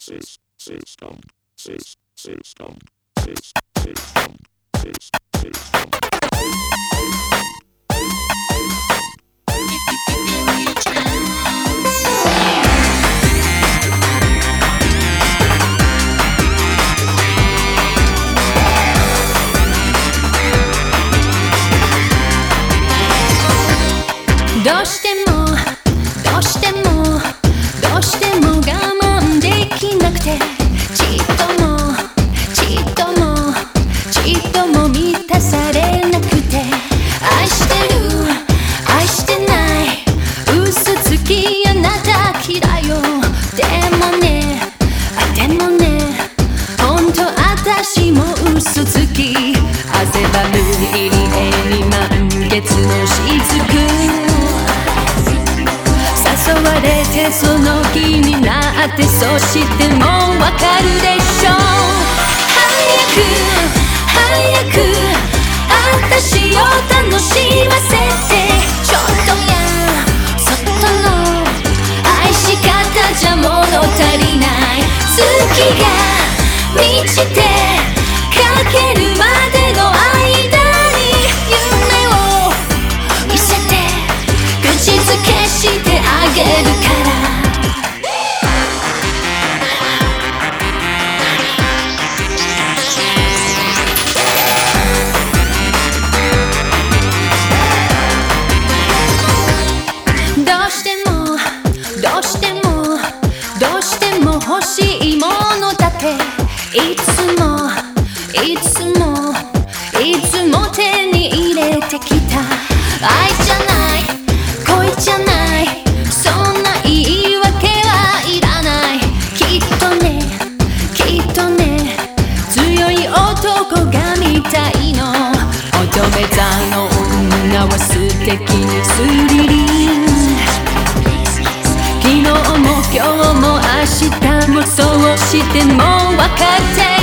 どうしてもどうしてもどうしても我慢できなくて、ちっともちっともちっとも満たされなくて、愛してる愛してない嘘つきあなた嫌いよ。でもねでもねほんと私も嘘つき、汗ばむ入り江に満月の雫誘われてその気になって、そしてもうわかるでしょう。早く早く私を楽しませて、ちょっとやそっとの愛し方じゃ物足りない。月が満ちてかけるまでの間に夢を見せて口づけしてあげるから。どうしてもどうしてもどうしても欲しいものだって、いつもいつもいつも手に入れてきた。愛じゃない恋じゃないそんな言い訳はいらない。きっとねきっとね強い男が見たいの。乙女座の女は素敵にスリリン。昨日も今日も明日もそうしても分かって